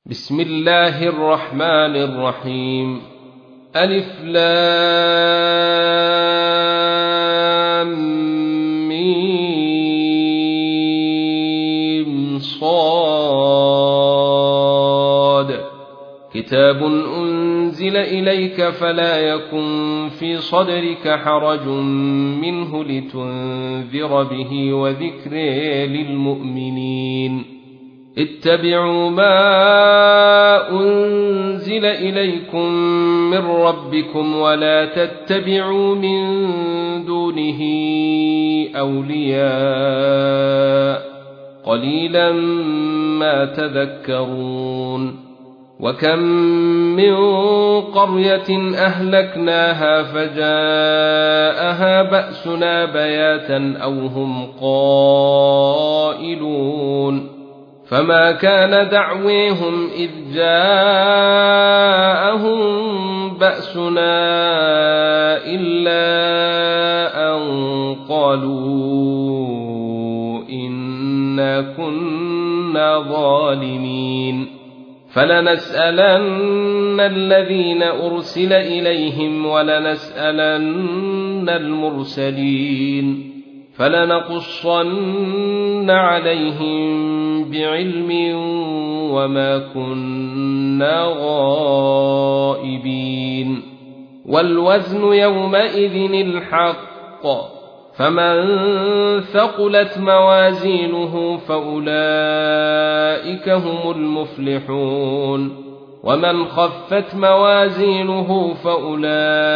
بسم الله الرحمن الرحيم. ألف لام ميم صاد. كتاب أنزل إليك فلا يكن في صدرك حرج منه لتنذر به وذكر للمؤمنين. اتبعوا ما أنزل إليكم من ربكم ولا تتبعوا من دونه أولياء قليلا ما تذكرون. وكم من قرية أهلكناها فجاءها بأسنا بياتا أو هم قائلون. فما كان دعويهم إذ جاءهم بأسنا إلا أن قالوا إنا كنا ظالمين. فلنسألن الذين أرسل إليهم ولنسألن المرسلين فلنقصن عليهم بعلم وما كنا غائبين. والوزن يومئذ الحق فمن ثقلت موازينه فأولئك هم المفلحون ومن خفت موازينه فأولئك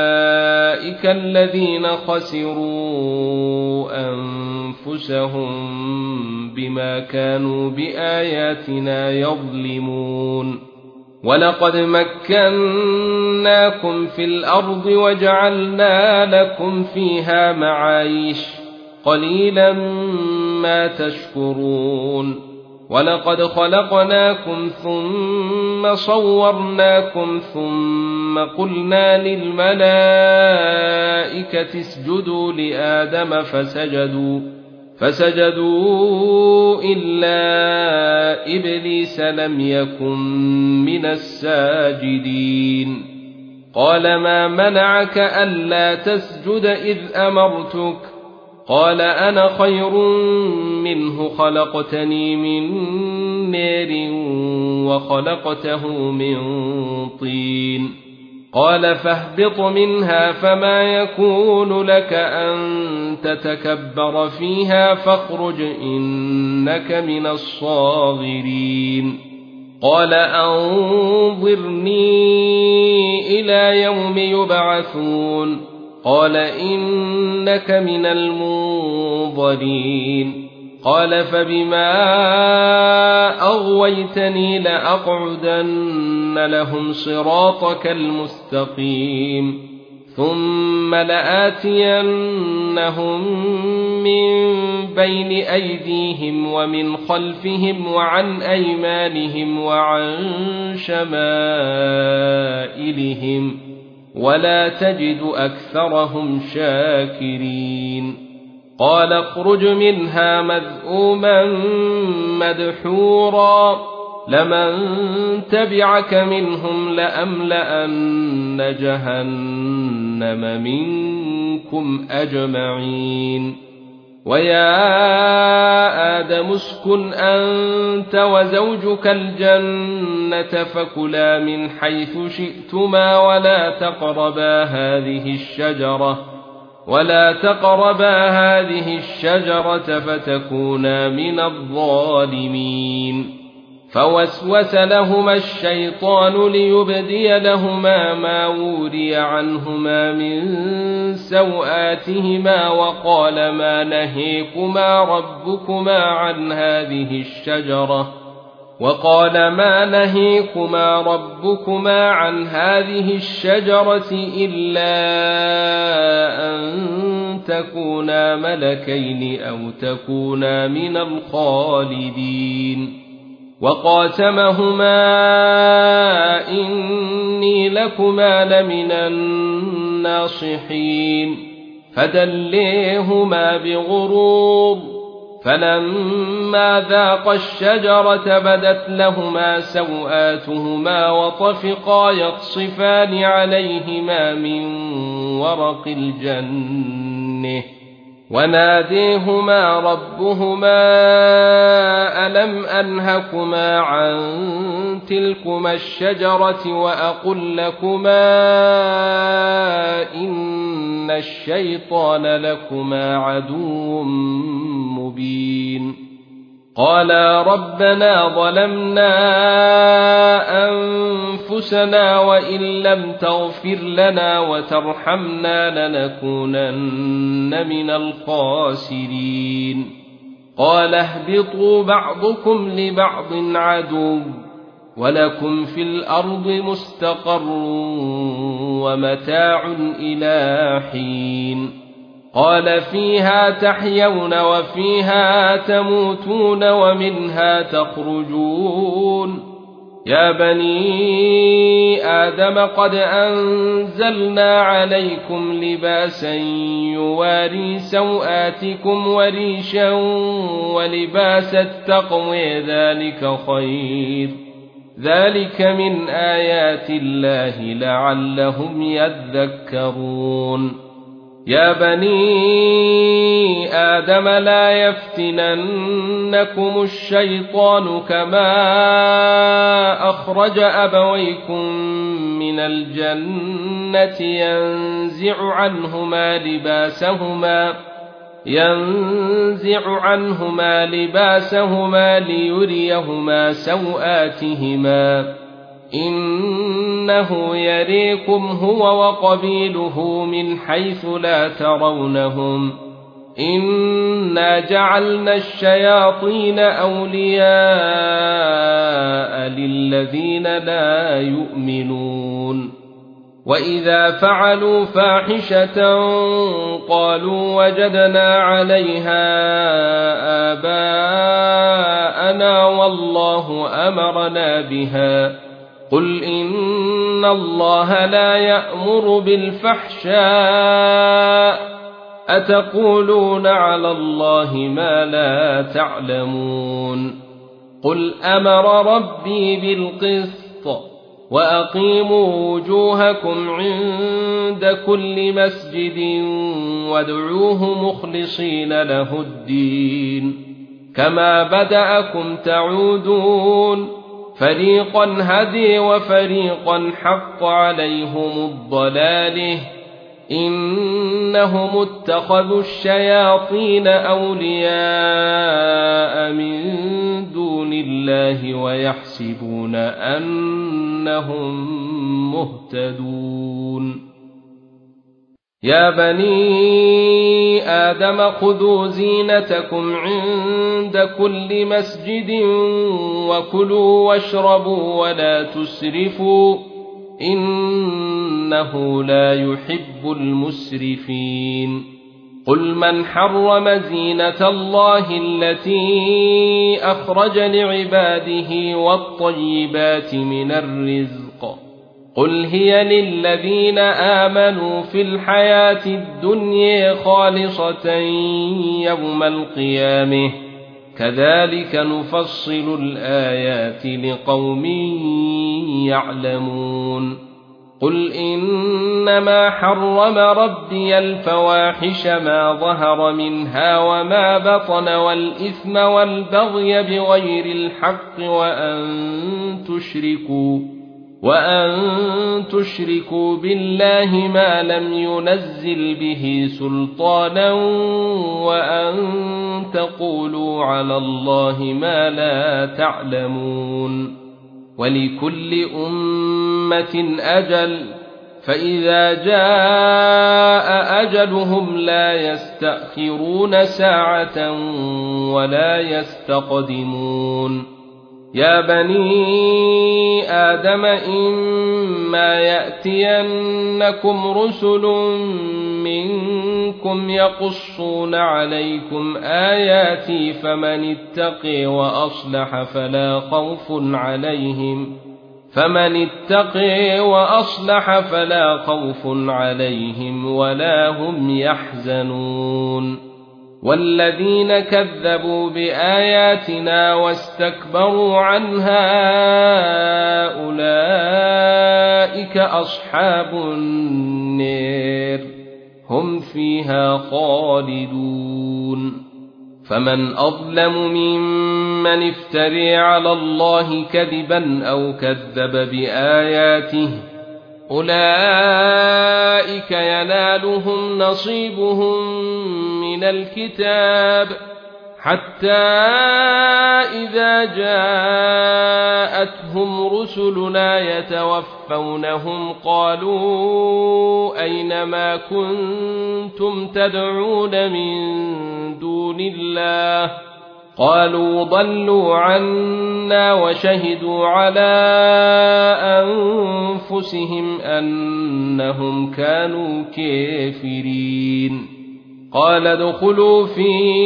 الذين خسروا أنفسهم بما كانوا بآياتنا يظلمون. ولقد مكناكم في الأرض وجعلنا لكم فيها معايش قليلا ما تشكرون. ولقد خلقناكم ثم صورناكم ثم قلنا للملائكة اسجدوا لآدم فسجدوا إلا إبليس لم يكن من الساجدين. قال ما منعك ألا تسجد إذ أمرتك؟ قال أنا خير منه خلقتني من نار وخلقته من طين. قال فاهبط منها فما يكون لك أن تتكبر فيها فاخرج إنك من الصاغرين. قال أنظرني إلى يوم يبعثون. قال إنك من المنظرين. قال فبما أغويتني لأقعدن لهم صراطك المستقيم ثم لآتينهم من بين أيديهم ومن خلفهم وعن أيمانهم وعن شمائلهم ولا تجد أكثرهم شاكرين. قال اخرج منها مذءوما مدحورا لمن تبعك منهم لأملأن جهنم منكم أجمعين. ويا آدم اسكن أنت وزوجك الجنة فكلا من حيث شئتما ولا تقربا هذه الشجرة فتكونا من الظالمين. فوسوس لهما الشيطان ليبدي لهما ما وري عنهما من سوآتهما وقال ما نهيكما ربكما عن هذه الشجرة إلا أن تكونا ملكين أو تكونا من الخالدين. وقاسمهما إني لكما لمن الناصحين فدليهما بغرور فلما ذاقا الشجرة بدت لهما سوآتهما وطفقا يخصفان عليهما من ورق الجنة وناديهما ربهما ألم أنهكما عن تلكما الشجرة وأقل لكما إن الشيطان لكما عدو مبين قالا ربنا ظلمنا أنفسنا وإن لم تغفر لنا وترحمنا لنكونن من الخاسرين قال اهبطوا بعضكم لبعض عدو ولكم في الأرض مستقر ومتاع إلى حين قال فيها تحيون وفيها تموتون ومنها تخرجون يا بني آدم قد أنزلنا عليكم لباسا يواري سوآتكم وريشا ولباس التقوى ذلك خير ذلك من آيات الله لعلهم يذكرون يا بني آدم لا يفتننكم الشيطان كما أخرج أبويكم من الجنة ينزع عنهما لباسهما ليريهما سوآتهما إنه يريكم هو وقبيله من حيث لا ترونهم إنا جعلنا الشياطين أولياء للذين لا يؤمنون وإذا فعلوا فاحشة قالوا وجدنا عليها آباءنا والله أمرنا بها قل إن الله لا يأمر بالفحشاء أتقولون على الله ما لا تعلمون قل أمر ربي بالقسط وأقيموا وجوهكم عند كل مسجد وادعوه مخلصين له الدين كما بدأكم تعودون فريقا هدي وفريقا حق عليهم الضلاله إنهم اتخذوا الشياطين أولياء من دون الله ويحسبون أنهم مهتدون يا بني آدم خذوا زينتكم عند كل مسجد وكلوا واشربوا ولا تسرفوا إنه لا يحب المسرفين قل من حرم زينة الله التي أخرج لعباده والطيبات من الرزق قل هي للذين آمنوا في الحياة الدنيا خالصة يوم القيامة كذلك نفصل الآيات لقوم يعلمون قل إنما حرم ربي الفواحش ما ظهر منها وما بطن والإثم والبغي بغير الحق وأن تشركوا بالله ما لم ينزل به سلطانا وأن تقولوا على الله ما لا تعلمون ولكل أمة أجل فإذا جاء أجلهم لا يستأخرون ساعة ولا يستقدمون يا بني آدم إما يأتينكم رسل منكم يقصون عليكم آياتي فمن اتقي وأصلح فلا خوف عليهم ولا هم يحزنون والذين كذبوا بآياتنا واستكبروا عنها أولئك أصحاب النار هم فيها خالدون فمن أظلم ممن افتري على الله كذبا أو كذب بآياته أولئك ينالهم نصيبهم من الكتاب حتى إذا جاءتهم رسلنا يتوفونهم قالوا أين ما كنتم تدعون من دون الله قالوا ضلوا عنا وشهدوا على أنفسهم أنهم كانوا كافرين قال ادخلوا في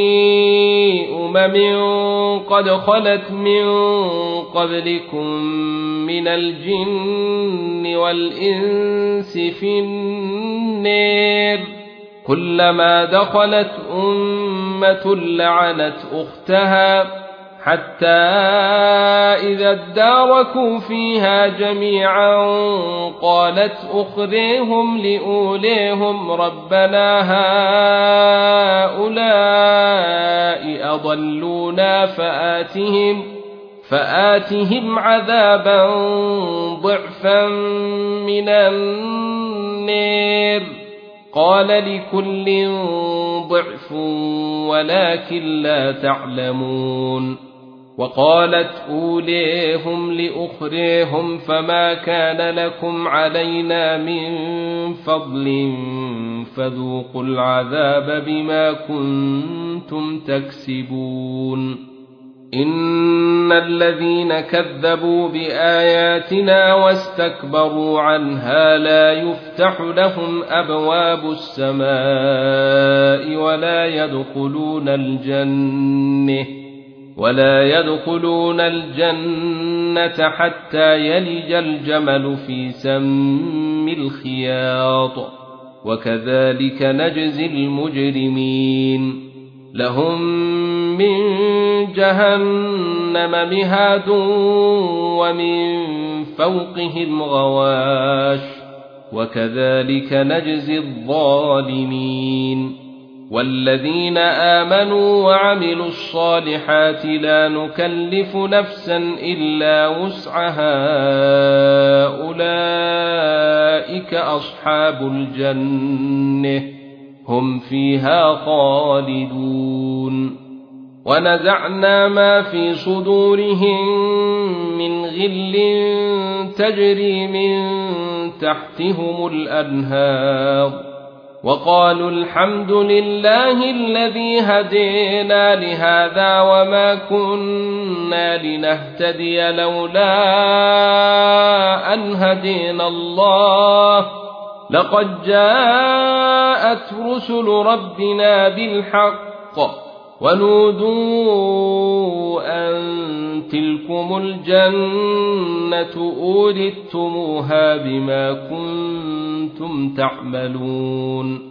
قد خلت من قبلكم من الجن والإنس في النار كلما دخلت أمة لعنت أختها حتى إذا اداركوا فيها جميعا قالت أخريهم لأوليهم ربنا هؤلاء أضلونا فآتهم عذابا ضعفا من النار قال لكل ضعف ولكن لا تعلمون وقالت أوليهم لأخريهم فما كان لكم علينا من فضل فذوقوا العذاب بما كنتم تكسبون إن الذين كذبوا بآياتنا واستكبروا عنها لا يفتح لهم أبواب السماء ولا يدخلون الجنة حتى يلج الجمل في سم الخياط وكذلك نجزي المجرمين لهم من جهنم مهاد ومن فوقهم غواش وكذلك نجزي الظالمين والذين آمنوا وعملوا الصالحات لا نكلف نفسا إلا وسعها أولئك أصحاب الجنة هم فيها خالدون ونزعنا ما في صدورهم من غل تجري من تحتهم الأنهار وقالوا الحمد لله الذي هدينا لهذا وما كنا لنهتدي لولا أن هدينا الله لقد جاءت رسل ربنا بالحق ونودوا أن تلكم الجنة أورثتموها بما كنتم تعملون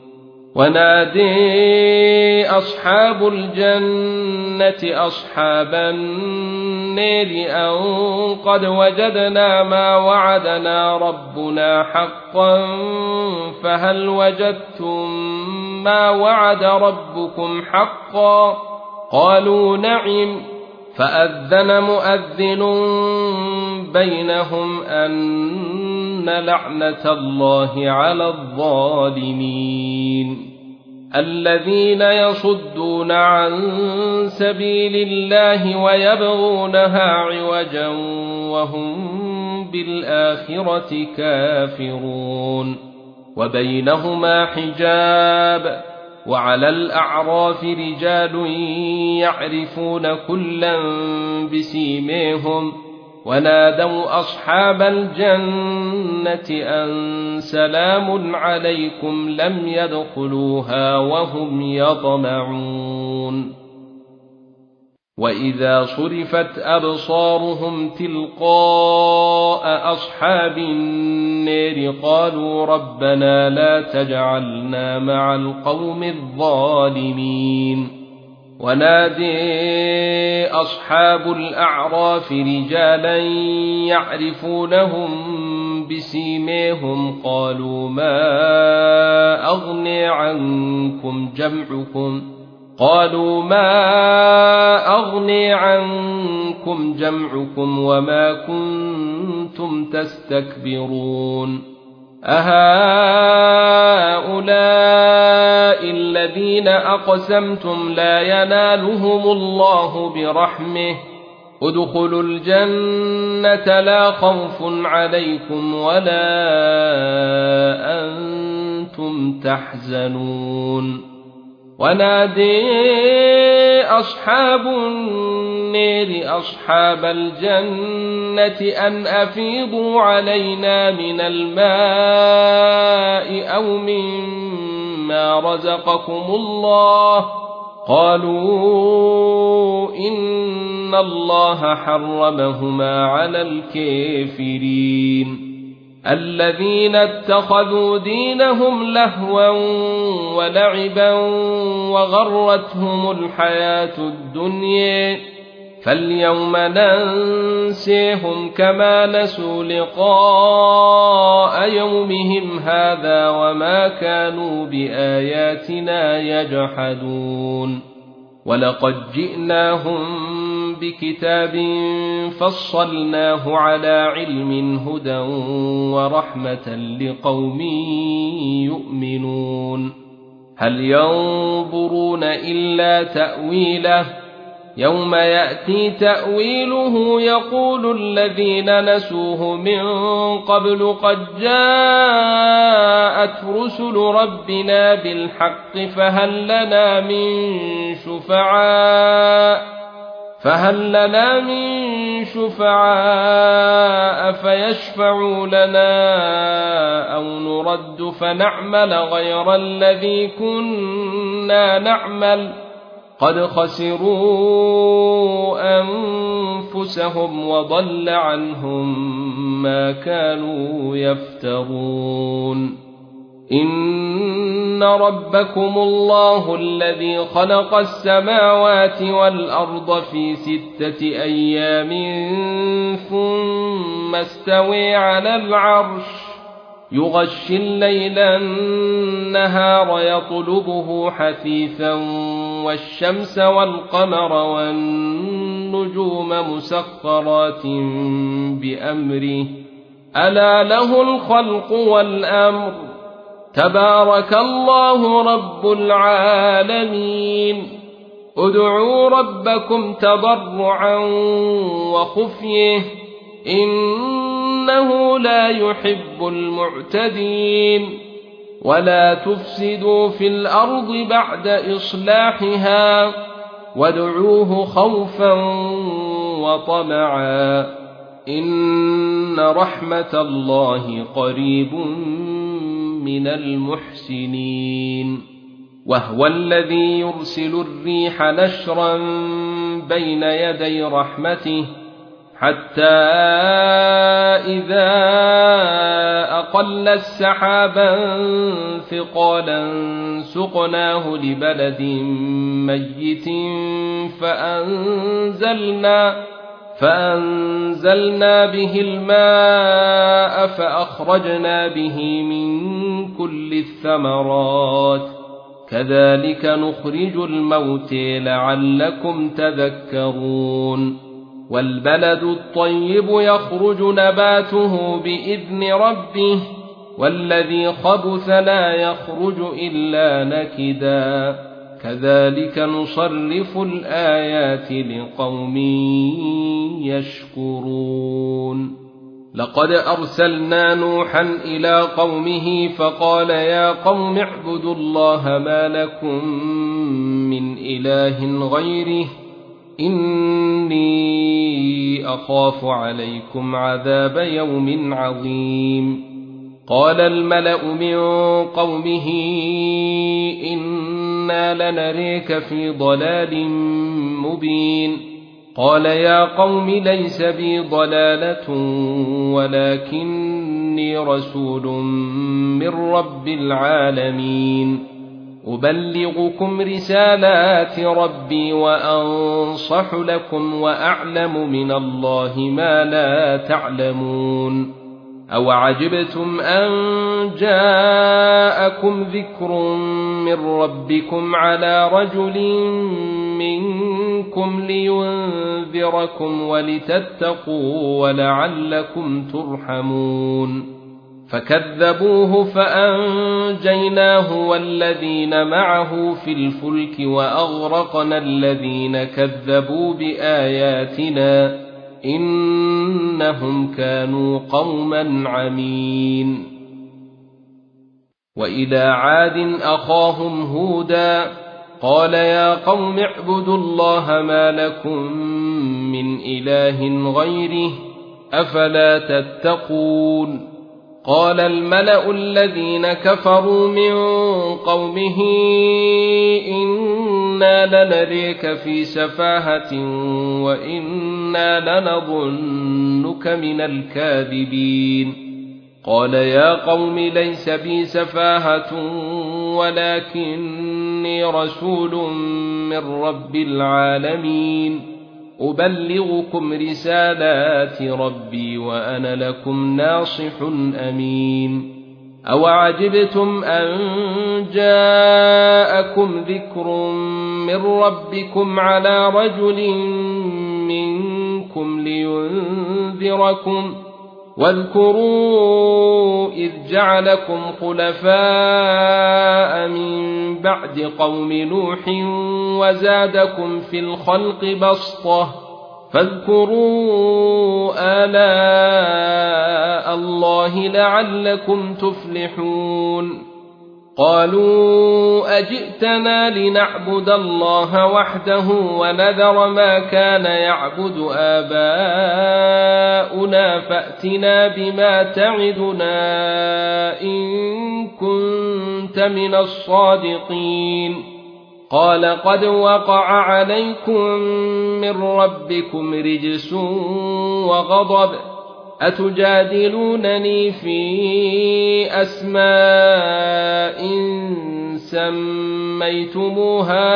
ونادي أصحاب الجنة أصحاب النار أن قد وجدنا ما وعدنا ربنا حقا فهل وجدتم ما وعد ربكم حقا قالوا نعم فأذن مؤذن بينهم أن لعنة الله على الظالمين الذين يصدون عن سبيل الله ويبغونها عوجا وهم بالآخرة كافرون وبينهما حجاب وعلى الأعراف رجال يعرفون كلا بسيميهم ونادوا أصحاب الجنة أن سلام عليكم لم يدخلوها وهم يطمعون وإذا صرفت أبصارهم تلقاء أصحاب النار قالوا ربنا لا تجعلنا مع القوم الظالمين ونادي أصحاب الأعراف رجالا يعرفونهم بسيماهم قالوا ما أغني عنكم جمعكم وما كنتم تستكبرون أهؤلاء الذين أقسمتم لا ينالهم الله برحمه ادخلوا الجنة لا خوف عليكم ولا أنتم تحزنون ونادي أصحاب النار أصحاب الجنة أن أفيضوا علينا من الماء أو مما رزقكم الله قالوا إن الله حرمهما على الكافرين الذين اتخذوا دينهم لهوا ولعبا وغرتهم الحياة الدنيا فاليوم ننسيهم كما نسوا لقاء يومهم هذا وما كانوا بآياتنا يجحدون ولقد جئناهم بكتاب فصلناه على علم هدى ورحمة لقوم يؤمنون هل ينظرون إلا تأويله يوم يأتي تأويله يقول الذين نسوه من قبل قد جاءت رسل ربنا بالحق فهل لنا من شفعاء فيشفعوا لنا أو نرد فنعمل غير الذي كنا نعمل قد خسروا أنفسهم وضل عنهم ما كانوا يفترون إن ربكم الله الذي خلق السماوات والأرض في 6 أيام ثم استوى على العرش يغشي الليل النهار يطلبه حثيثا والشمس والقمر والنجوم مسخرات بأمره ألا له الخلق والأمر تبارك الله رب العالمين ادعوا ربكم تضرعا وخفيه إنه لا يحب المعتدين ولا تفسدوا في الأرض بعد إصلاحها وادعوه خوفا وطمعا إن رحمة الله قريب من المحسنين وهو الذي يرسل الريح نشرا بين يدي رحمته حتى إذا أقل السحابا ثقالا سقناه لبلد ميت فأنزلنا به الماء فأخرجنا به من كل الثمرات كذلك نخرج الموتى لعلكم تذكرون والبلد الطيب يخرج نباته بإذن ربه والذي خبث لا يخرج إلا نكدا كذلك نصرف الآيات لقوم يشكرون لقد أرسلنا نوحا إلى قومه فقال يا قوم اعبدوا الله ما لكم من إله غيره إني أخاف عليكم عذاب يوم عظيم قال الملأ من قومه إنا لنريك في ضلال مبين قال يا قوم ليس بي ضلالة ولكني رسول من رب العالمين أبلغكم رسالات ربي وأنصح لكم وأعلم من الله ما لا تعلمون أوعجبتم أن جاءكم ذكر من ربكم على رجل منكم لينذركم ولتتقوا ولعلكم ترحمون فكذبوه فأنجيناه والذين معه في الفلك وأغرقنا الذين كذبوا بآياتنا إنهم كانوا قوما عمين وإلى عاد أخاهم هودا قال يا قوم اعبدوا الله ما لكم من إله غيره أفلا تتقون قال الملأ الذين كفروا من قومه إنا لنريك في سفاهة وإنا لنظنك من الكاذبين قال يا قوم ليس بي سفاهة ولكني رسول من رب العالمين أبلغكم رسالات ربي وأنا لكم ناصح أمين أوعجبتم أن جاءكم ذكر من ربكم على رجل منكم لينذركم واذكروا إذ جعلكم خلفاء من بعد قوم نوح وزادكم في الخلق بسطة فاذكروا آلاء الله لعلكم تفلحون قالوا أجئتنا لنعبد الله وحده ونذر ما كان يعبد آباؤنا فأتنا بما تعدنا إن كنت من الصادقين قال قد وقع عليكم من ربكم رجس وغضب أتجادلونني في أسماء سميتموها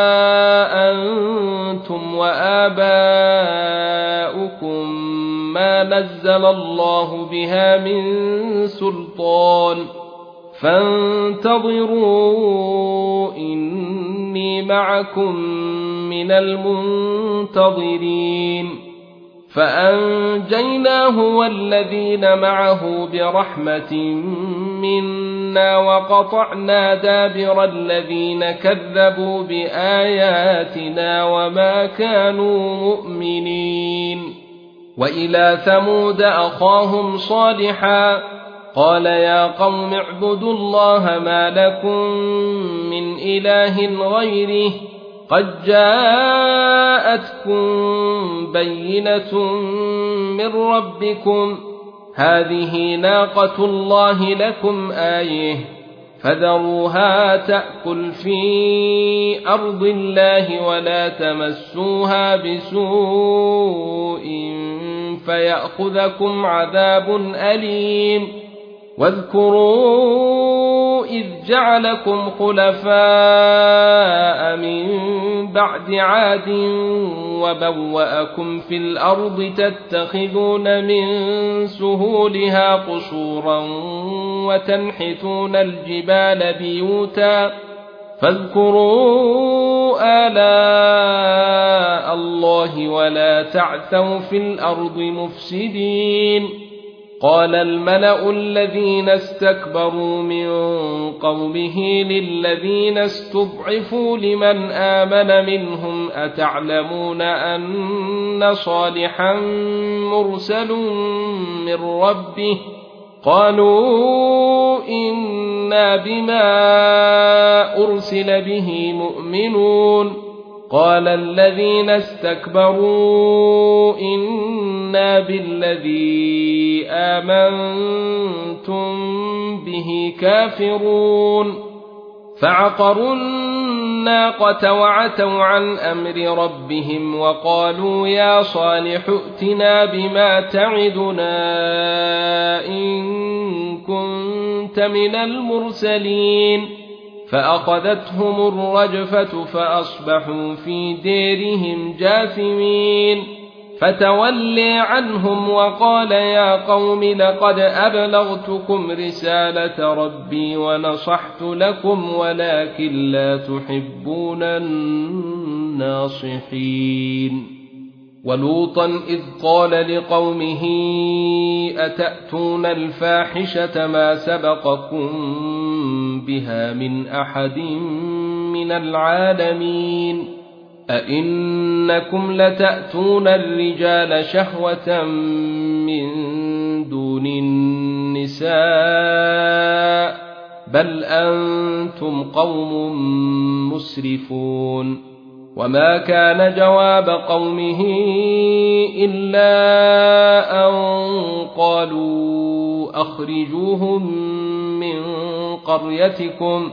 أنتم وآباؤكم ما نزل الله بها من سلطان فانتظروا إني معكم من المنتظرين فأنجيناه والذين معه برحمة منا وقطعنا دابر الذين كذبوا بآياتنا وما كانوا مؤمنين وإلى ثمود أخاهم صالحا قال يا قوم اعبدوا الله ما لكم من إله غيره قد جاءتكم بينة من ربكم هذه ناقة الله لكم آية فذروها تأكل في أرض الله ولا تمسوها بسوء فيأخذكم عذاب أليم واذكروا إذ جعلكم خلفاء من بعد عاد وبوأكم في الأرض تتخذون من سهولها قصورا وتنحتون الجبال بيوتا فاذكروا آلاء الله ولا تعثوا في الأرض مفسدين قال الملأ الذين استكبروا من قومه للذين استضعفوا لمن آمن منهم أتعلمون أن صالحا مرسل من ربه قالوا إنا بما أرسل به مؤمنون قال الذين استكبروا إنا بالذي آمنتم به كافرون فعقروا الناقة وعتوا عن أمر ربهم وقالوا يا صالح ائتنا بما تعدنا إن كنت من المرسلين فأخذتهم الرجفة فأصبحوا في ديرهم جاثمين فتولي عنهم وقال يا قوم لقد أبلغتكم رسالة ربي ونصحت لكم ولكن لا تحبون الناصحين ولوطا إذ قال لقومه أتأتون الفاحشة ما سبقكم بها من أحد من العالمين أئنكم لتأتون الرجال شهوة من دون النساء بل أنتم قوم مسرفون وما كان جواب قومه إلا أن قالوا أخرجوهم من قريتكم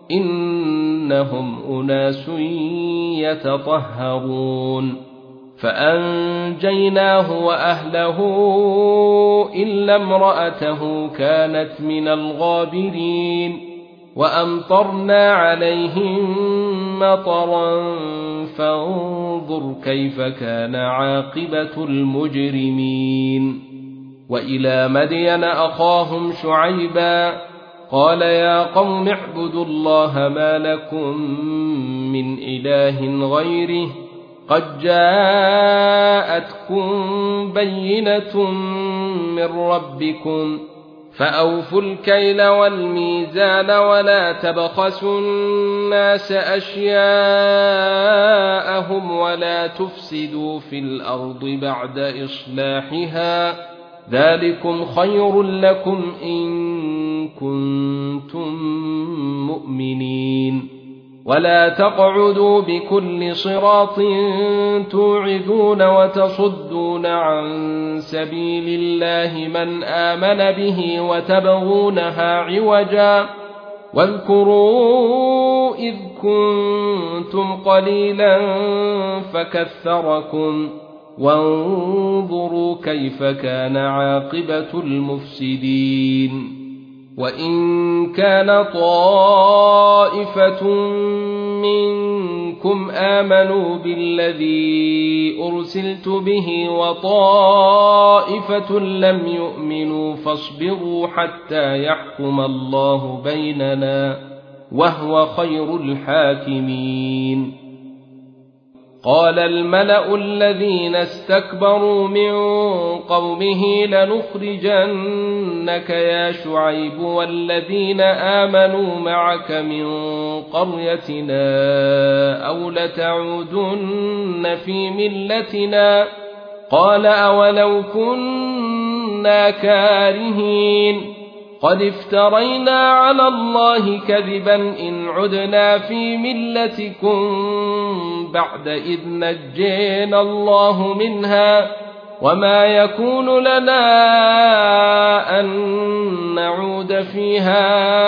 إنهم أناس يتطهرون فأنجيناه وأهله إلا امرأته كانت من الغابرين وأمطرنا عليهم مطرا فانظر كيف كان عاقبة المجرمين وإلى مدين أخاهم شعيبا قال يا قوم اعبدوا الله ما لكم من إله غيره قد جاءتكم بينة من ربكم فأوفوا الكيل والميزان ولا تبخسوا الناس أشياءهم ولا تفسدوا في الأرض بعد إصلاحها ذلكم خير لكم إن كنتم مؤمنين ولا تقعدوا بكل صراط توعدون وتصدون عن سبيل الله من آمن به وتبغونها عوجا واذكروا إذ كنتم قليلا فكثركم وانظروا كيف كان عاقبة المفسدين وإن كان طائفة منكم آمنوا بالذي أرسلت به وطائفة لم يؤمنوا فاصبروا حتى يحكم الله بيننا وهو خير الحاكمين قال الملأ الذين استكبروا من قومه لنخرجنك يا شعيب والذين آمنوا معك من قريتنا أو لتعودن في ملتنا قال أولو كنا كارهين قد افترينا على الله كذبا إن عدنا في ملتكم بعد إذ نجينا الله منها وما يكون لنا أن نعود فيها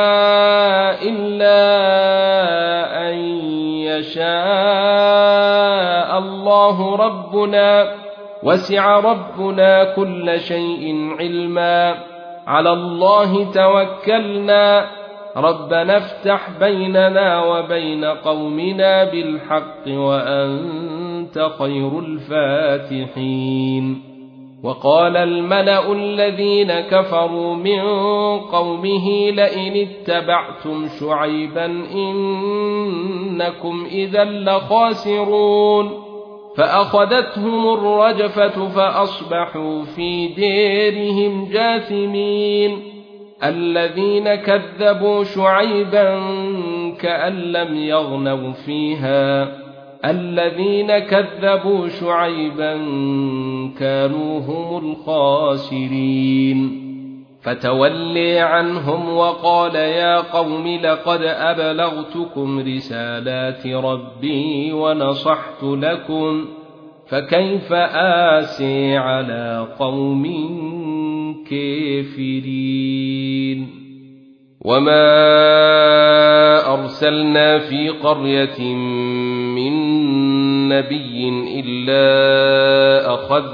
إلا أن يشاء الله ربنا وسع ربنا كل شيء علما على الله توكلنا ربنا افتح بيننا وبين قومنا بالحق وأنت خير الفاتحين وقال الملأ الذين كفروا من قومه لئن اتبعتم شعيبا إنكم إذا لخاسرون فأخذتهم الرجفة فأصبحوا في ديرهم جاثمين الذين كذبوا شعيبا كأن لم يغنوا فيها الذين كذبوا شعيبا كانوا هم الخاسرين فتولي عنهم وقال يا قوم لقد أبلغتكم رسالات ربي ونصحت لكم فكيف آسي على قوم كافرين وما أرسلنا أرسلنا في قرية من نبي إلا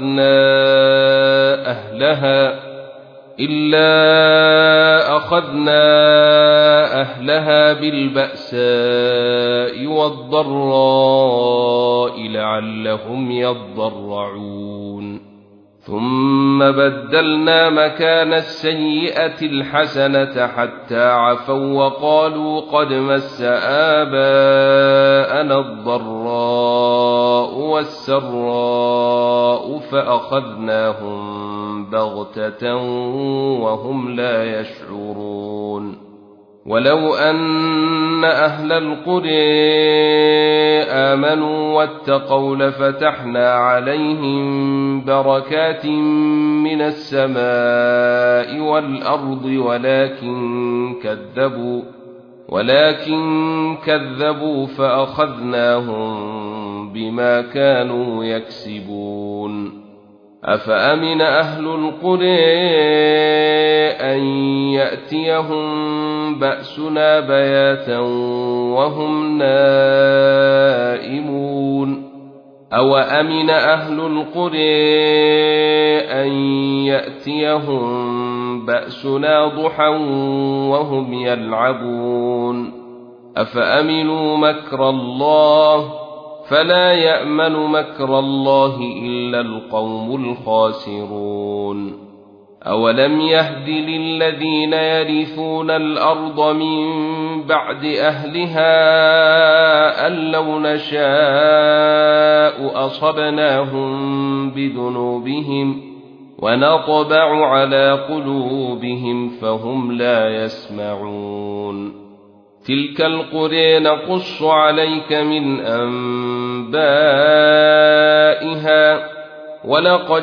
أخذنا أهلها بالبأساء والضراء لعلهم يضرعون ثم بدلنا مكان السيئة الحسنة حتى عفوا وقالوا قد مس آباءنا الضراء والسراء فأخذناهم بغتة وهم لا يشعرون ولو أن أهل القرى آمنوا واتقوا لفتحنا عليهم بركات من السماء والأرض ولكن كذبوا فأخذناهم بما كانوا يكسبون أفأمن أهل القرى أن يأتيهم بأسنا بياتا وهم نائمون أو أمن أهل القرى أن يأتيهم بأسنا ضحى وهم يلعبون أفأمنوا مكر الله فلا يأمن مكر الله إلا القوم الخاسرون أولم يهد للذين يرثون الأرض من بعد أهلها أن لو نشاء أصبناهم بذنوبهم ونطبع على قلوبهم فهم لا يسمعون تلك القرى نقص عليك من أنبائها ولقد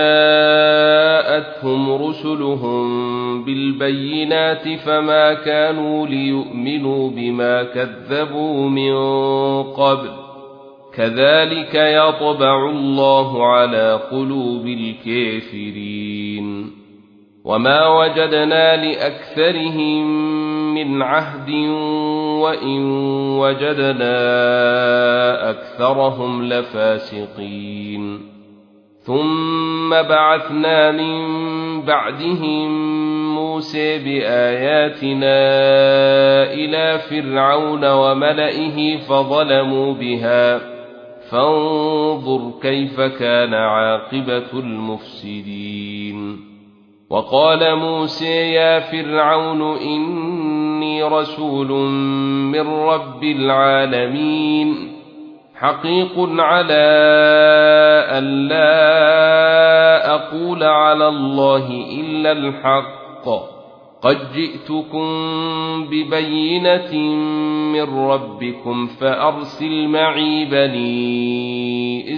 جاءتهم رسلهم بالبينات فما كانوا ليؤمنوا بما كذبوا من قبل كذلك يطبع الله على قلوب الكافرين وما وجدنا لأكثرهم من عهد وإن وجدنا أكثرهم لفاسقين ثم بعثنا من بعدهم موسى بآياتنا إلى فرعون وملئه فظلموا بها فانظر كيف كان عاقبة المفسدين وقال موسى يا فرعون إني رسول من رب العالمين حقيق على أن لا أقول على الله إلا الحق قد جئتكم ببينة من ربكم فأرسل معي بني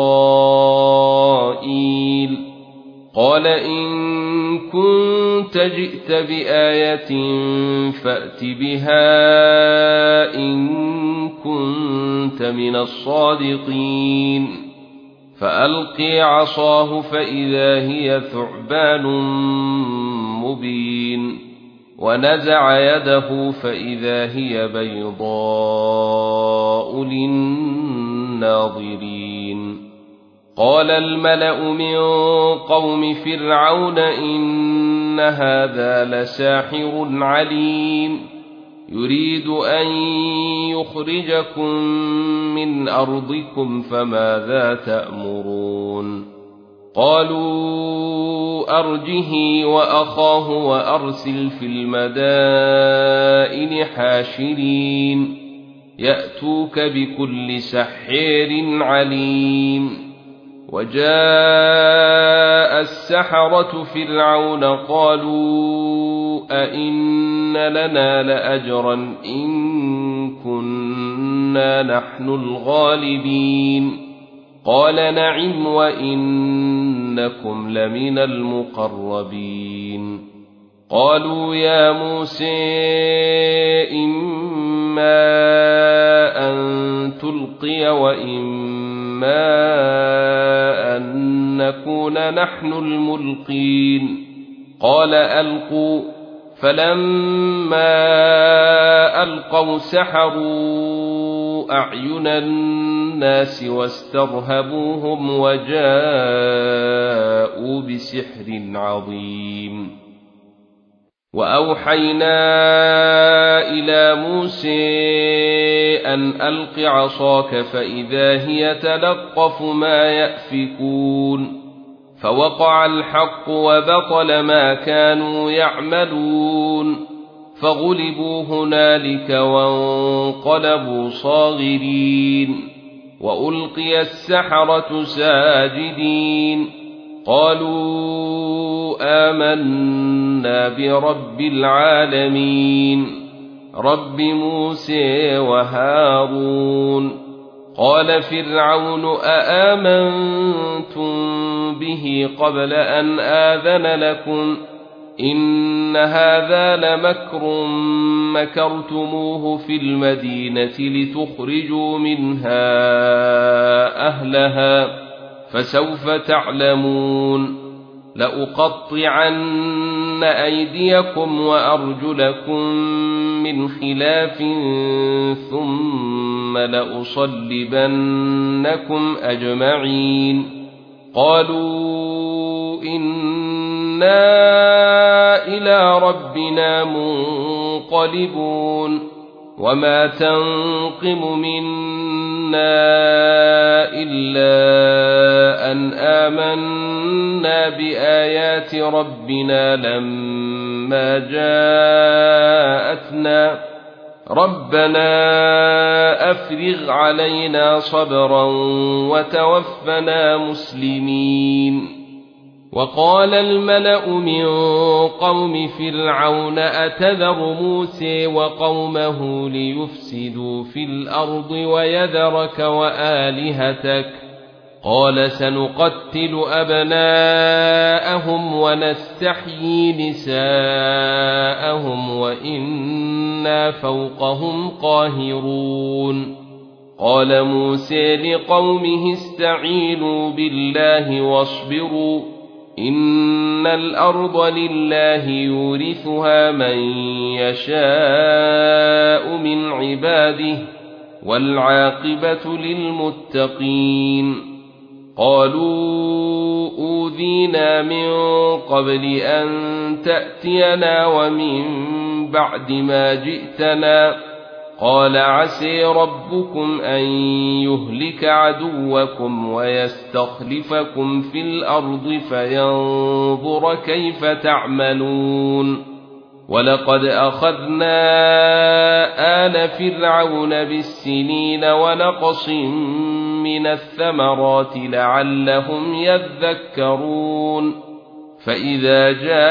إسرائيل قال إن كنت جئت بآية فأت بها إن كنت من الصادقين فألقي عصاه فإذا هي ثعبان مبين ونزع يده فإذا هي بيضاء للناظرين قال الملأ من قوم فرعون إن هذا لساحر عليم يريد أن يخرجكم من أرضكم فماذا تأمرون قالوا أرجه وأخاه وأرسل في المدائن حاشرين يأتوك بكل سحير عليم وجاء السحرة فرعون قالوا أئن لنا لأجرا إن كنا نحن الغالبين قال نعم وإنكم لمن المقربين قالوا يا موسى إما أن تلقي وإما أن نكون نحن الملقين قال ألقوا فلما ألقوا سحروا أعين الناس واسترهبوهم وجاءوا بسحر عظيم. وأوحينا إلى موسى أن ألق عصاك فإذا هي تلقف ما يأفكون فوقع الحق وبطل ما كانوا يعملون فغلبوا هنالك وانقلبوا صاغرين وألقي السحرة ساجدين قالوا آمنا برب العالمين رب موسى وهارون. قال فرعون أآمنتم به قبل أن آذن لكم إن هذا لمكر مكرتموه في المدينة لتخرجوا منها أهلها فسوف تعلمون. لأقطعن أيديكم وأرجلكم من خلاف ثم لأصلبنكم أجمعين. قالوا إنا إلى ربنا منقلبون وما تنقم منا إلا أن آمنا بآيات ربنا لما جاءتنا ربنا أفرغ علينا صبرا وتوفنا مسلمين. وقال الملأ من قوم فرعون أتذر موسى وقومه ليفسدوا في الأرض ويذرك وآلهتك قال سنقتل أبناءهم ونستحيي نساءهم وإنا فوقهم قاهرون. قال موسى لقومه استعينوا بالله واصبروا إن الأرض لله يورثها من يشاء من عباده والعاقبة للمتقين. قالوا أوذينا من قبل أن تأتينا ومن بعد ما جئتنا قال عسى ربكم أن يهلك عدوكم ويستخلفكم في الأرض فينظر كيف تعملون. ولقد أخذنا آل فرعون بالسنين ونقص من الثمرات لعلهم يذكرون. فإذا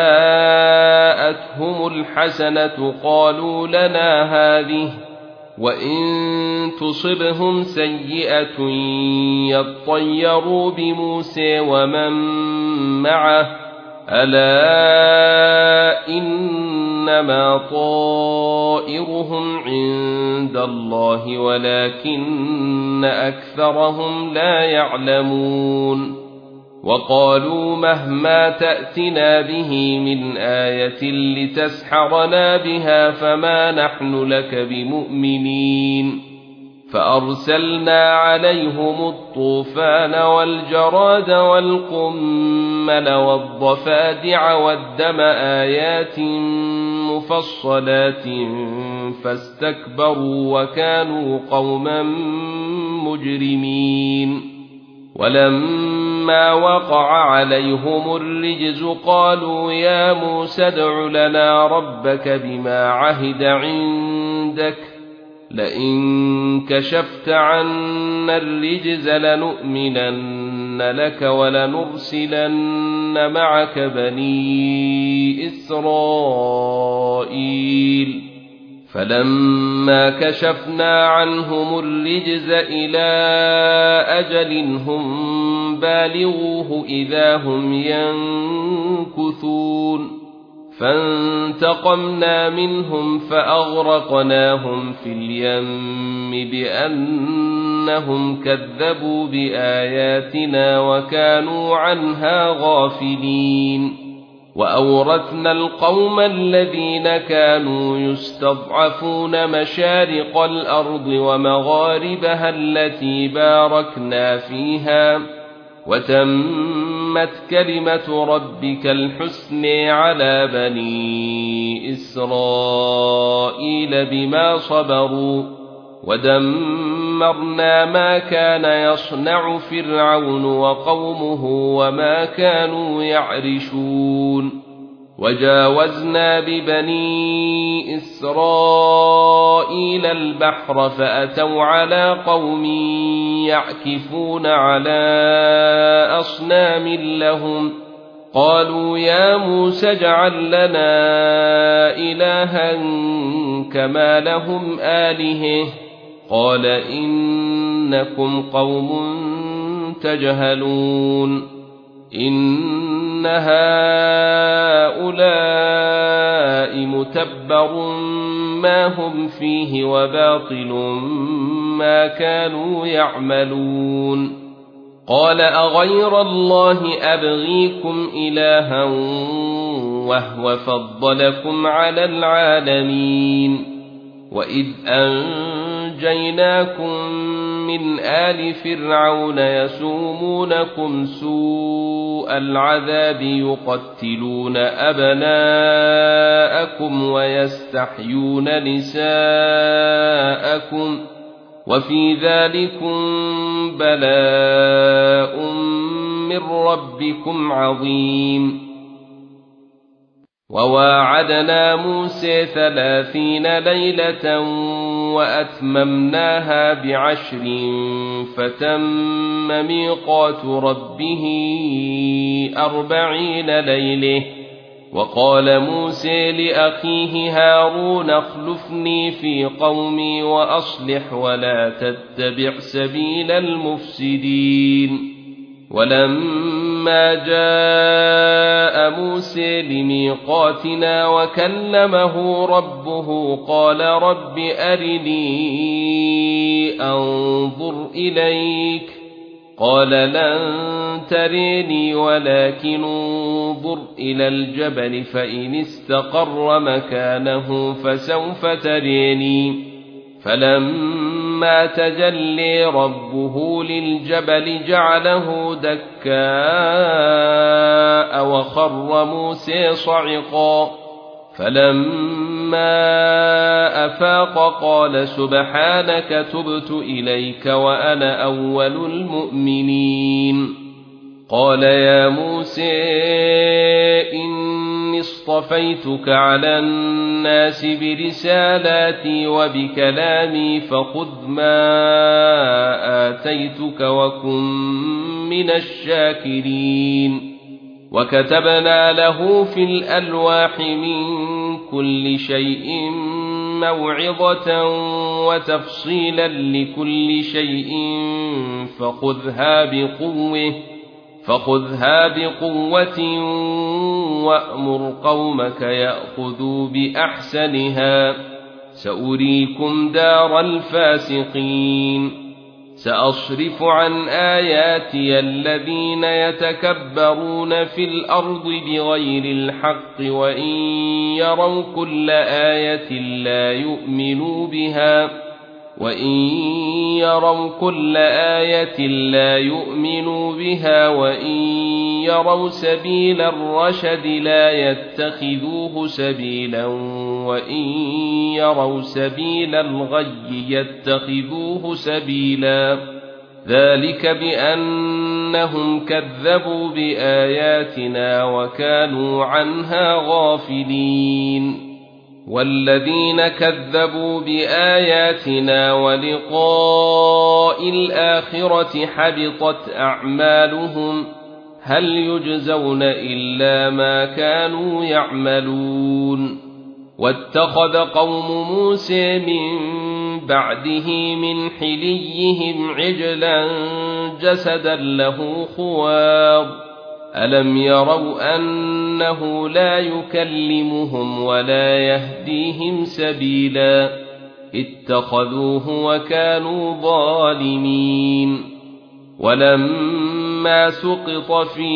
جاءتهم الحسنة قالوا لنا هذه وإن تصبهم سيئة يطيروا بموسى ومن معه ألا إنما طائرهم عند الله ولكن أكثرهم لا يعلمون. وقالوا مهما تأتنا به من آية لتسحرنا بها فما نحن لك بمؤمنين. فأرسلنا عليهم الطوفان والجراد والقمل والضفادع والدم آيات مفصلات فاستكبروا وكانوا قوما مجرمين. ولما وقع عليهم الرجز قالوا يا موسى ادع لنا ربك بما عهد عندك لئن كشفت عنا الرجز لنؤمنن لك ولنرسلن معك بني إسرائيل. فلما كشفنا عنهم الرجز إلى أجل هم بالغوه إذا هم ينكثون. فانتقمنا منهم فأغرقناهم في اليم بأنهم كذبوا بآياتنا وكانوا عنها غافلين. وأورثنا القوم الذين كانوا يستضعفون مشارق الأرض ومغاربها التي باركنا فيها وتمت كلمة ربك الحسن على بني إسرائيل بما صبروا ودمرنا ما كان يصنع فرعون وقومه وما كانوا يعرشون وجاوزنا ببني إسرائيل البحر فأتوا على قوم يعكفون على أصنام لهم قالوا يا موسى اجعل لنا إلها كما لهم آلهة قال إنكم قوم تجهلون إن هؤلاء متبر ما هم فيه وباطل ما كانوا يعملون قال أغير الله أبغيكم إلها وهو فضلكم على العالمين وإذ أنجيناكم من آل فرعون يسومونكم سوء العذاب يقتلون أبناءكم ويستحيون نساءكم وفي ذلكم بلاء من ربكم عظيم وواعدنا موسى 30 ليلة وأتممناها ب10 فتم ميقات ربه 40 ليلة وقال موسى لأخيه هارون اخلفني في قومي وأصلح ولا تتبع سبيل المفسدين ولما جاء موسى لميقاتنا وكلمه ربه قال رب أرني أنظر إليك قال لن تريني ولكن انظر إلى الجبل فإن استقر مكانه فسوف تريني فلما تجلي ربه للجبل جعله دكاء وخر موسى صعقا فلما أفاق قال سبحانك تبت إليك وأنا أول المؤمنين قال يا موسى إني اصطفيتك على الناس برسالاتي وبكلامي فخذ ما آتيتك وكن من الشاكرين وكتبنا له في الألواح من كل شيء موعظة وتفصيلا لكل شيء فخذها بقوة وأمر قومك يأخذوا بأحسنها سأريكم دار الفاسقين سأصرف عن آياتي الذين يتكبرون في الأرض بغير الحق وإن يروا كل آية لا يؤمنوا بها وإن يروا سبيل الرشد لا يتخذوه سبيلا وإن يروا سبيل الغي يتخذوه سبيلا ذلك بأنهم كذبوا بآياتنا وكانوا عنها غافلين والذين كذبوا بآياتنا ولقاء الآخرة حبطت أعمالهم هل يجزون إلا ما كانوا يعملون واتخذ قوم موسى من بعده من حليهم عجلا جسدا له خوار ألم يروا أنه لا يكلمهم ولا يهديهم سبيلا اتخذوه وكانوا ظالمين ولما فلما سقط في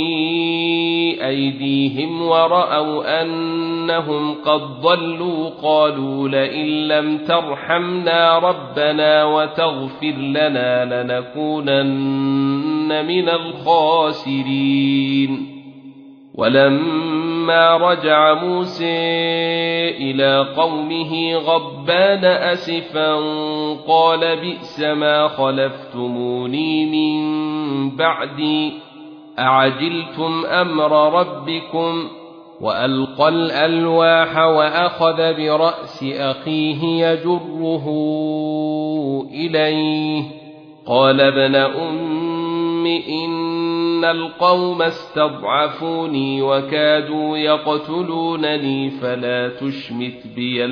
أيديهم ورأوا أنهم قد ضلوا قالوا لئن لم ترحمنا ربنا وتغفر لنا لنكونن من الخاسرين. ولما رجع موسى إلى قومه غضبان أسفا قال بئس ما خلفتموني من بعدي أعجلتم أمر ربكم. وألقى الألواح وأخذ برأس أخيه يجره إليه قال ابن أم إن القوم استضعفوني وكادوا يقتلونني فلا تشمت بي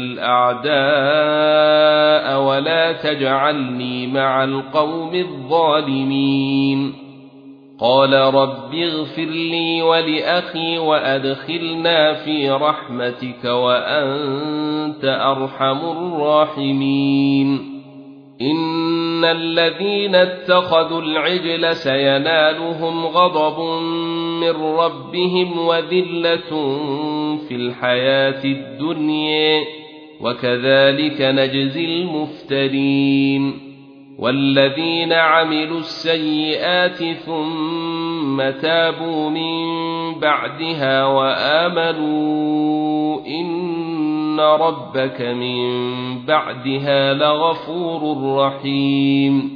الأعداء ولا تجعلني مع القوم الظالمين. قال رب اغفر لي ولأخي وأدخلنا في رحمتك وأنت أرحم الراحمين. إن الذين اتخذوا العجل سينالهم غضب من ربهم وذلة في الحياة الدنيا وكذلك نجزي المفترين. والذين عملوا السيئات ثم تابوا من بعدها وآمنوا إن ربك من بعدها لغفور رحيم.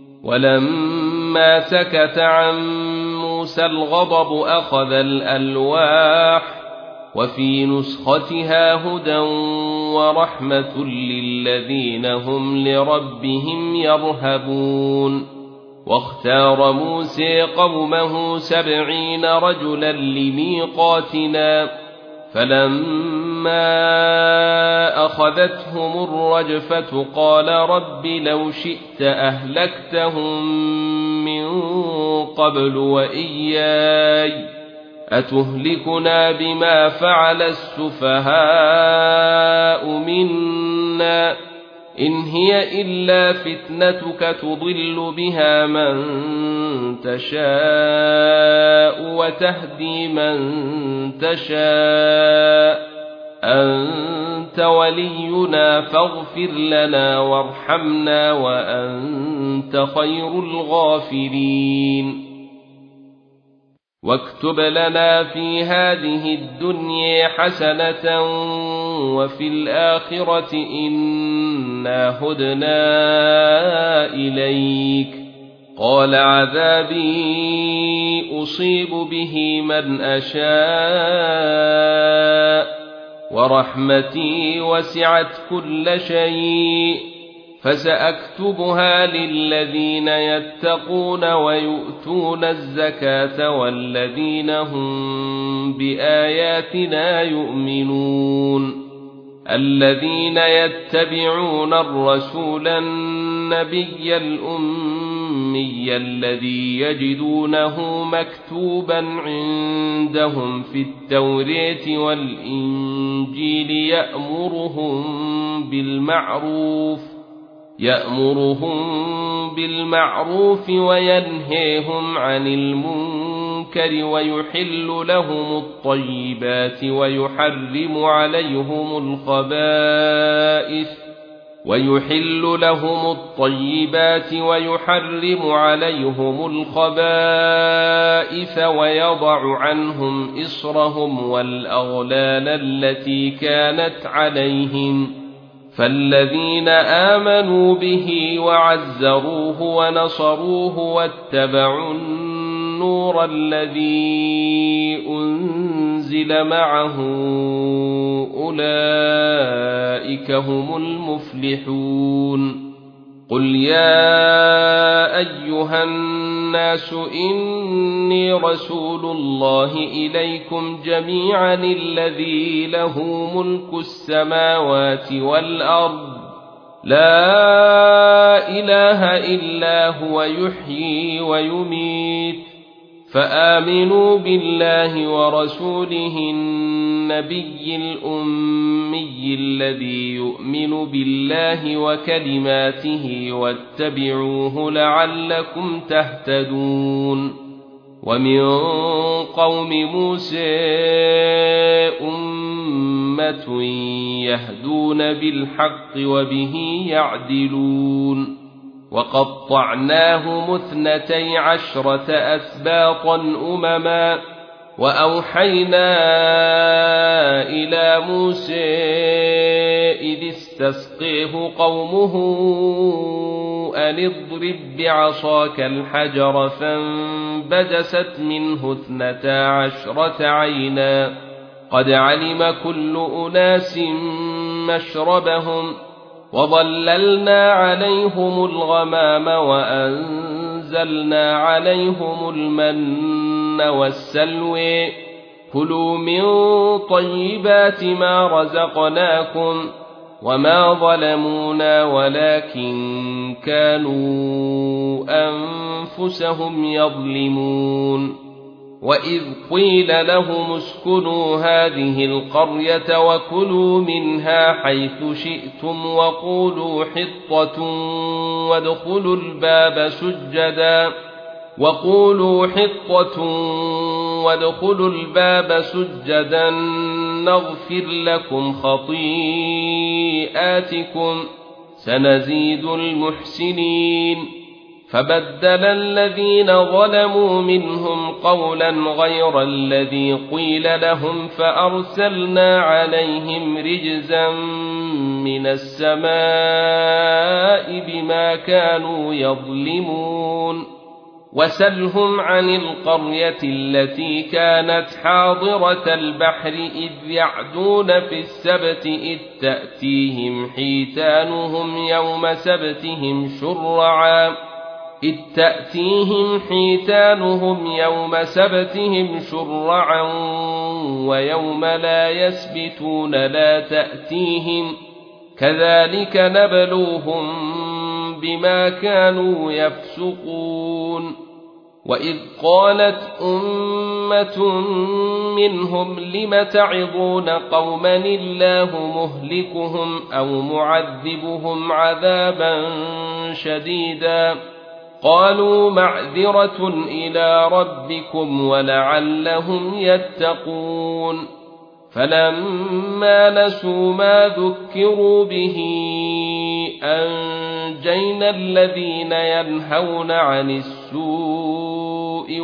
ولما سكت عن موسى الغضب أخذ الألواح وفي نسختها هدى ورحمة للذين هم لربهم يرهبون. واختار موسى قومه 70 رجلا لميقاتنا فلما أخذتهم الرجفة قال رب لو شئت أهلكتهم من قبل وإياي أتهلكنا بما فعل السفهاء منا إن هي إلا فتنتك تضل بها من تشاء وتهدي من تشاء أنت ولينا فاغفر لنا وارحمنا وأنت خير الغافرين. واكتب لنا في هذه الدنيا حسنة وفي الآخرة إنا هدنا إليك. قال عذابي أصيب به من أشاء ورحمتي وسعت كل شيء فسأكتبها للذين يتقون ويؤتون الزكاة والذين هم بآياتنا يؤمنون. الذين يتبعون الرسول النبي الأمي الذي يجدونه مكتوبا عندهم في التوراة والإنجيل يأمرهم بالمعروف وينهيهم عن المنكر ويحل لهم الطيبات ويحرم عليهم الخبائث ويضع عنهم إصرهم والأغلال التي كانت عليهم. فالذين آمنوا به وعزروه ونصروه واتبعوا النور الذي أنزل معه أولئك هم المفلحون. قل يا أيها الناس إني رسول الله إليكم جميعا الذي له ملك السماوات والأرض لا إله إلا هو يحيي ويميت فآمنوا بالله ورسوله النبي الأمي الذي يؤمن بالله وكلماته واتبعوه لعلكم تهتدون. ومن قوم موسى أمة يهدون بالحق وبه يعدلون وقطعناهم 12 أسباطا أمما وأوحينا إلى موسى إذ استسقيه قومه أن اضرب بعصاك الحجر فانبجست منه 12 عينا قد علم كل أناس مشربهم وظللنا عليهم الغمام وأنزلنا عليهم المن والسلوى كلوا من طيبات ما رزقناكم وما ظلمونا ولكن كانوا أنفسهم يظلمون وإذ قيل لهم اسكنوا هذه القرية وكلوا منها حيث شئتم وقولوا حطة وادخلوا الباب سجدا نغفر لكم خطيئاتكم سنزيد المحسنين فبدل الذين ظلموا منهم قولا غير الذي قيل لهم فأرسلنا عليهم رجزا من السماء بما كانوا يظلمون وسلهم عن القرية التي كانت حاضرة البحر إذ يعدون في السبت إذ تأتيهم حيتانهم يوم سبتهم شرعا ويوم لا يسبتون لا تأتيهم كذلك نبلوهم بما كانوا يفسقون وإذ قالت أمة منهم لم تعظون قوما الله مهلكهم أو معذبهم عذابا شديدا قالوا معذرة إلى ربكم ولعلهم يتقون فلما نسوا ما ذكروا به أنجينا الذين ينهون عن السوء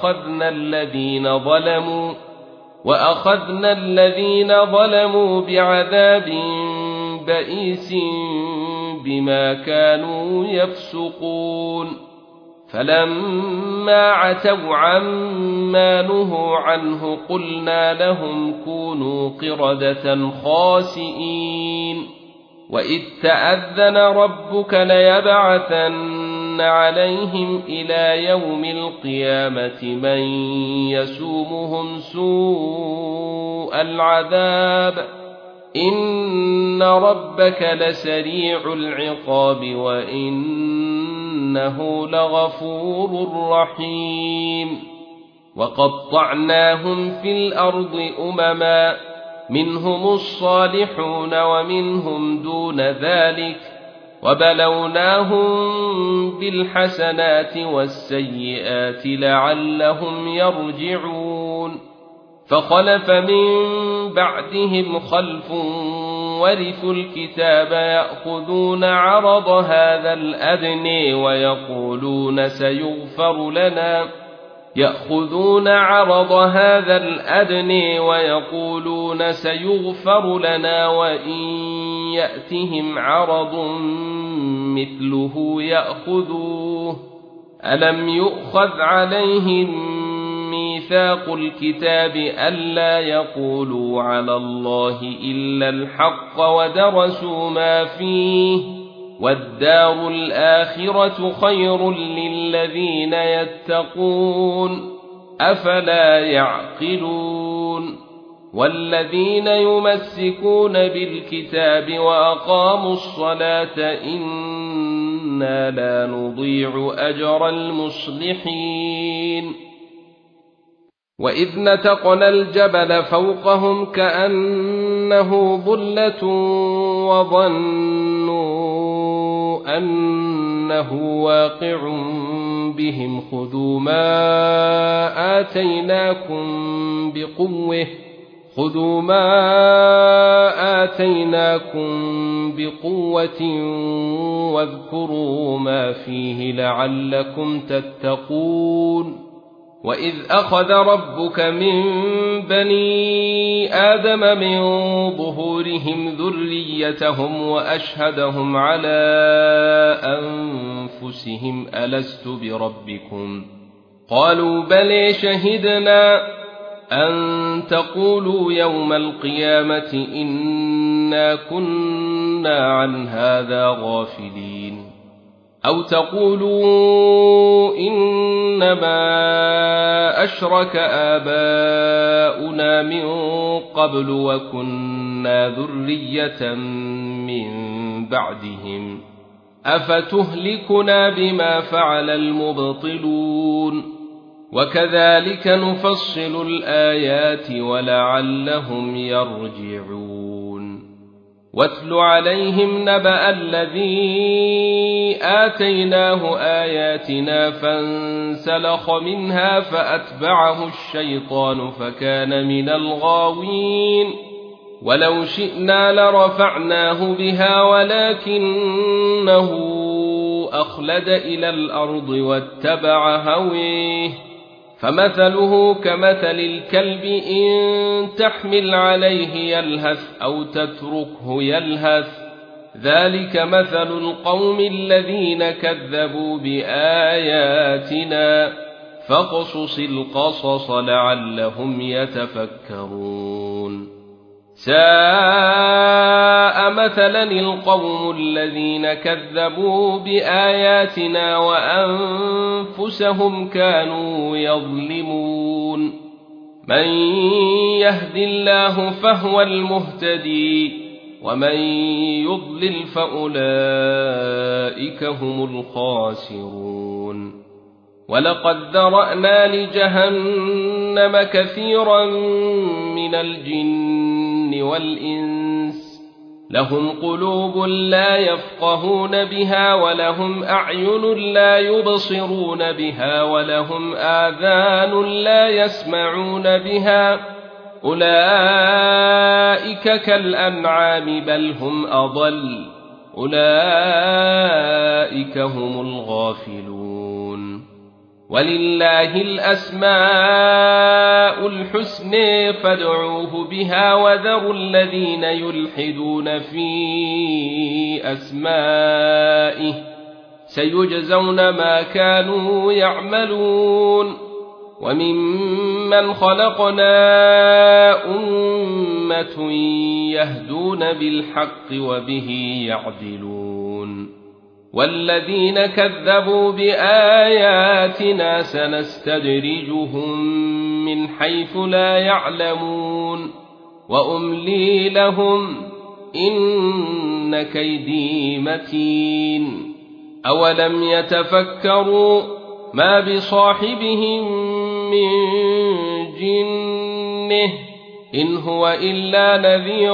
وأخذنا الذين ظلموا بعذاب بئيس بما كانوا يفسقون فلما عتوا عما نهوا عنه قلنا لهم كونوا قردة خاسئين وإذ تأذن ربك ليبعثن عليهم إلى يوم القيامة من يسومهم سوء العذاب إن ربك لسريع العقاب وإنه لغفور رحيم وقطعناهم في الأرض أمما منهم الصالحون ومنهم دون ذلك وبلوناهم بالحسنات والسيئات لعلهم يرجعون فخلف من بعدهم خلف ورثوا الكتاب يأخذون عرض هذا الأدنى ويقولون سيغفر لنا وإن يأتهم عرض مثله يأخذوه ألم يؤخذ عليهم ميثاق الكتاب ألا يقولوا على الله إلا الحق ودرسوا ما فيه والدار الآخرة خير للذين يتقون أفلا يعقلون والذين يمسكون بالكتاب وأقاموا الصلاة إنا لا نضيع أجر المصلحين وإذ نتقنا الجبل فوقهم كأنه ظلة وظنوا أنه واقع بهم خذوا ما آتيناكم بقوة واذكروا ما فيه لعلكم تتقون وإذ أخذ ربك من بني آدم من ظهورهم ذريتهم وأشهدهم على أنفسهم ألست بربكم قالوا بلى شهدنا أن تقولوا يوم القيامة إنا كنا عن هذا غافلين أو تقولوا إنما أشرك آباؤنا من قبل وكنا ذرية من بعدهم أفتهلكنا بما فعل المبطلون وكذلك نفصل الآيات ولعلهم يرجعون واتل عليهم نبأ الذي آتيناه آياتنا فانسلخ منها فأتبعه الشيطان فكان من الغاوين ولو شئنا لرفعناه بها ولكنه أخلد إلى الأرض واتبع هويه فمثله كمثل الكلب إن تحمل عليه يلهث أو تتركه يلهث ذلك مثل القوم الذين كذبوا بآياتنا فاقصص القصص لعلهم يتفكرون ساء مثلا القوم الذين كذبوا بآياتنا وأنفسهم كانوا يظلمون من يهد الله فهو المهتدي ومن يضلل فأولئك هم الخاسرون ولقد ذرأنا لجهنم كثيرا من الجن والإنس لهم قلوب لا يفقهون بها ولهم أعين لا يبصرون بها ولهم آذان لا يسمعون بها أولئك كالأنعام بل هم أضل أولئك هم الغافلون ولله الأسماء الحسنى فادعوه بها وذروا الذين يلحدون في أسمائه سيجزون ما كانوا يعملون وممن خلقنا أمة يهدون بالحق وبه يعدلون والذين كذبوا بآياتنا سنستدرجهم من حيث لا يعلمون وأملي لهم إن كيدي متين أولم يتفكروا ما بصاحبهم من جنة إن هو إلا نذير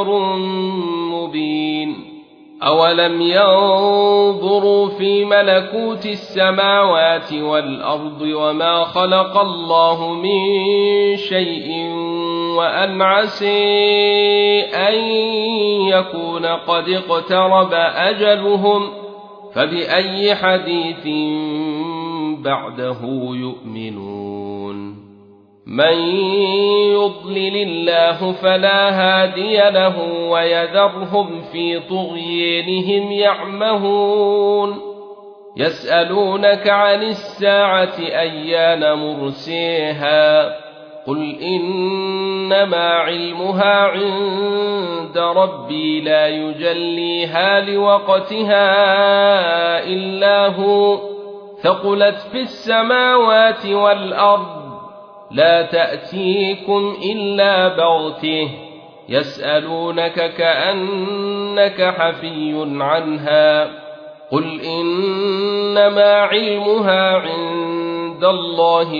مبين أولم ينظروا في ملكوت السماوات والأرض وما خلق الله من شيء وأن عسى أن يكون قد اقترب أجلهم فبأي حديث بعده يؤمنون من يضلل الله فلا هادي له ويذرهم في طغيانهم يعمهون يسألونك عن الساعة أيان مرسيها قل إنما علمها عند ربي لا يجليها لوقتها إلا هو ثقلت في السماوات والأرض لا تأتيكم إلا بغته يسألونك كأنك حفي عنها قل إنما علمها عند الله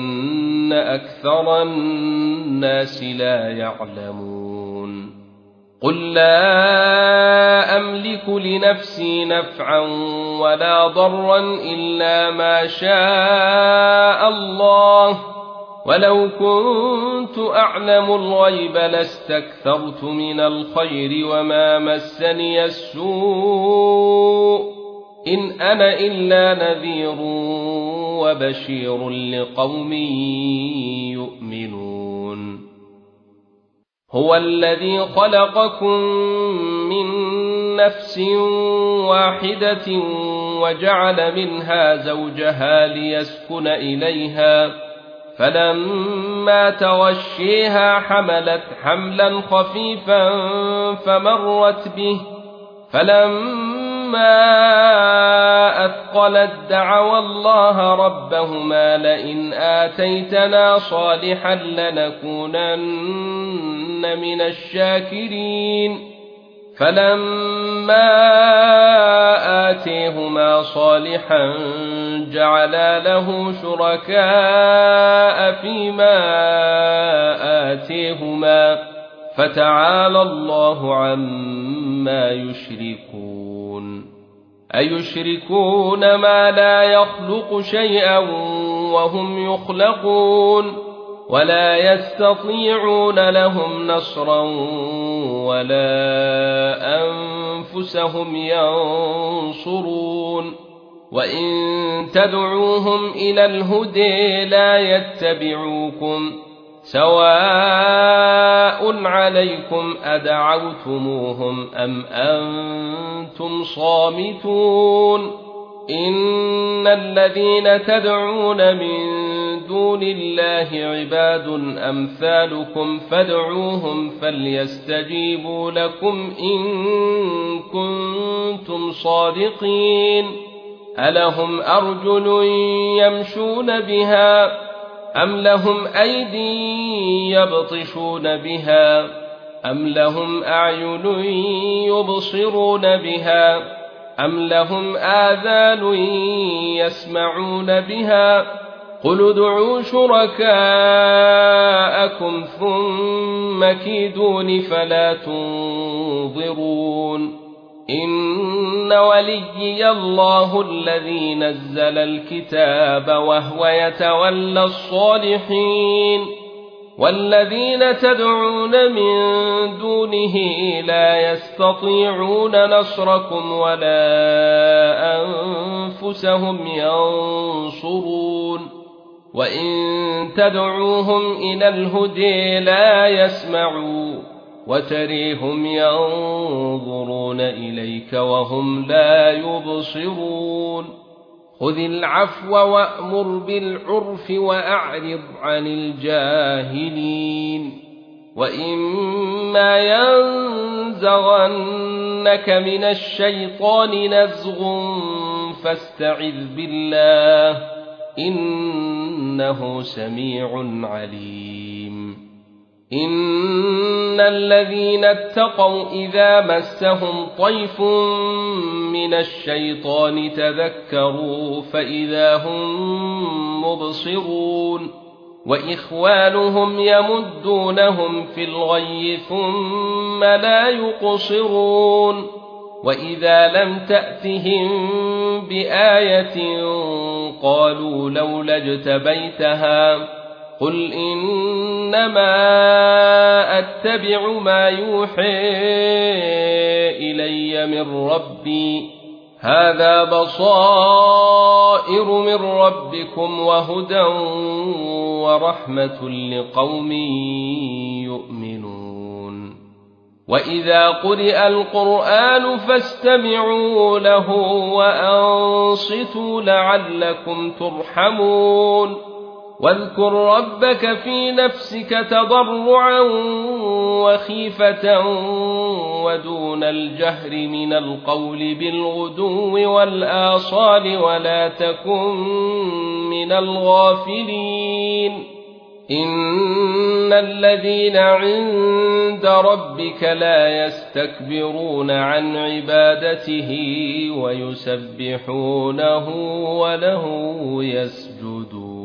ولكن أكثر الناس لا يعلمون قل لا أملك لنفسي نفعا ولا ضرا إلا ما شاء الله، ولو كنت أعلم الغيب لاستكثرت من الخير وما مسني السوء، إن أنا إلا نذير وبشير لقوم يؤمنون. هو الذي خلقكم من نفس واحدة وجعل منها زوجها ليسكن إليها، فلما تغشيها حملت حملا خفيفا فمرت به، فلما أثقلت دعوا الله ربهما لئن آتيتنا صالحا لنكونن من الشاكرين، فلما آتيهما صالحا جعلا له شركاء فيما آتيهما، فتعالى الله عما يشركون. أيشركون ما لا يخلق شيئا وهم يخلقون، ولا يستطيعون لهم نصرا ولا أنفسهم ينصرون. وإن تدعوهم إلى الهدى لا يتبعوكم، سواء عليكم أدعوتموهم أم أنتم صامتون. إن الذين تدعون من دون الله عباد أمثالكم فادعوهم فليستجيبوا لكم إن كنتم صادقين. ألهم أرجل يمشون بها أم لهم أيدي يبطشون بها أم لهم أعين يبصرون بها أم لهم آذان يسمعون بها؟ قل ادعوا شركاءكم ثم كيدون فلا تنظرون. إن وليي الله الذي نزل الكتاب وهو يتولى الصالحين، والذين تدعون من دونه لا يستطيعون نصركم ولا أنفسهم ينصرون. وإن تدعوهم إلى الهدى لا يسمعوا، وتريهم ينظرون إليك وهم لا يبصرون. خذ العفو وأمر بالعرف وأعرض عن الجاهلين. وإما ينزغنك من الشيطان نزغ فاستعذ بالله إنه سميع عليم. إن الذين اتقوا إذا مسهم طيف من الشيطان تذكروا فإذا هم مبصرون، وإخوانهم يمدونهم في الغي ثم لا يقصرون. وإذا لم تأتهم بآية قالوا لولا اجتبيتها، قل إنما أتبع ما يوحى إلي من ربي، هذا بصائر من ربكم وهدى ورحمة لقوم يؤمنون. وإذا قرئ القرآن فاستمعوا له وأنصتوا لعلكم ترحمون. واذكر ربك في نفسك تضرعا وخيفة ودون الجهر من القول بالغدو والآصال ولا تكن من الغافلين. إن الذين عند ربك لا يستكبرون عن عبادته ويسبحونه وله يسجدون.